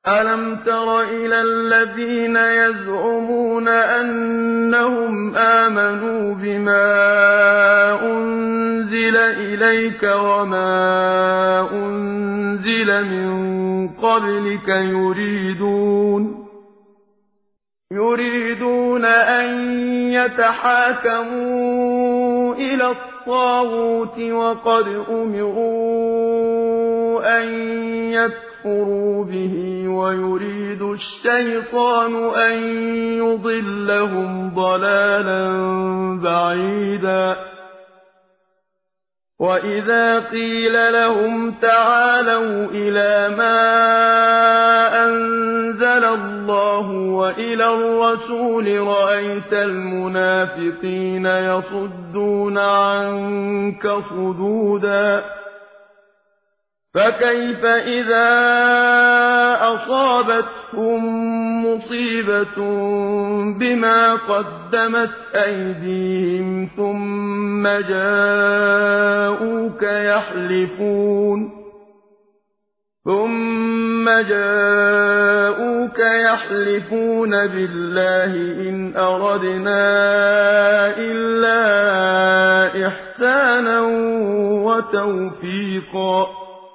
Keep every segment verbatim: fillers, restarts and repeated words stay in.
أَلَمْ تَرَ إِلَى الَّذِينَ يَزْعُمُونَ أَنَّهُمْ آمَنُوا بِمَا أُنزِلَ إِلَيْكَ وَمَا أُنزِلَ مِن قَبْلِكَ يُرِيدُونَ يُرِيدُونَ أَن يَتَحَاكَمُوا إِلَى الطَّاغُوتِ وَقَدْ أُمِرُوا أَن يَكْفُرُوا بِهِ وَيُرِيدُ الشَّيْطَانُ أَن يُضِلَّهُمْ ضَلَالًا بَعِيدًا وَإِذَا قِيلَ لَهُمْ تَعَالَوْا إِلَىٰ مَا أَنزَلَ اللَّهُ وَإِلَى الرَّسُولِ رَأَيْتَ الْمُنَافِقِينَ يَصُدُّونَ عَنكَ صُدُودًا فَكَيْفَ إِذَا أَصَابَتْهُم مُّصِيبَةٌ بِمَا قَدَّمَتْ أَيْدِيهِمْ ثُمَّ جَاءُوكَ يَحْلِفُونَ ثُمَّ جَاءُوكَ يَحْلِفُونَ بِاللَّهِ إِنْ أَرَدْنَا إِلَّا إِحْسَانًا وَتَوْفِيقًا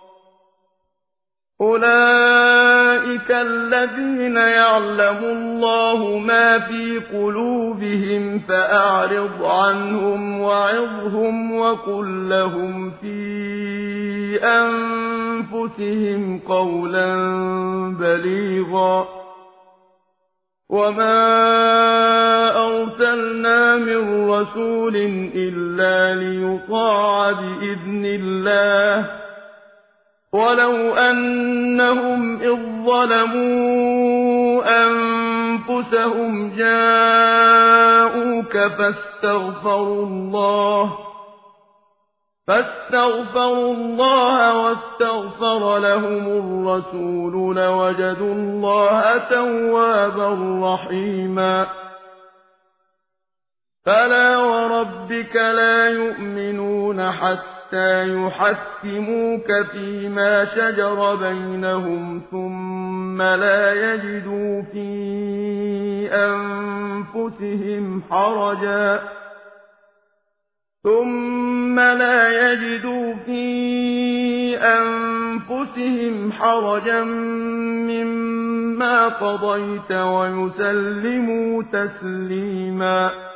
أُولَٰئِكَ الَّذِينَ يَعْلَمُ اللَّهُ مَا فِي قُلُوبِهِمْ فَأَعْرِضْ عَنْهُمْ وَعِظْهُمْ وَقُل لَّهُمْ فِي أَنفُسِهِمْ قَوْلًا بَلِيغًا وَمَا أَرْسَلْنَا مِن رَّسُولٍ إِلَّا لِيُطَاعَ بِإِذْنِ اللَّهِ وَلَوْ أَنَّهُمْ إِذ ظَّلَمُوا أَنفُسَهُمْ جَاءُوكَ فَاسْتَغْفَرُوا اللَّهَ فَاسْتَغْفَرُوا اللَّهَ وَاسْتَغْفَرَ لَهُمُ الرَّسُولُ لَوَجَدُوا اللَّهَ تَوَّابًا رَّحِيمًا فَلَا وَرَبِّكَ لَا يُؤْمِنُونَ حَتَّىٰ يُحَكِّمُوكَ فِيمَا شَجَرَ بَيْنَهُمْ ثُمَّ لَا يَجِدُوا فِي أَنفُسِهِمْ حَرَجًا ثُمَّ لَا يَجِدُوا فِي أَنفُسِهِمْ حَرَجًا مِّمَّا قَضَيْتَ وَيُسَلِّمُوا تَسْلِيمًا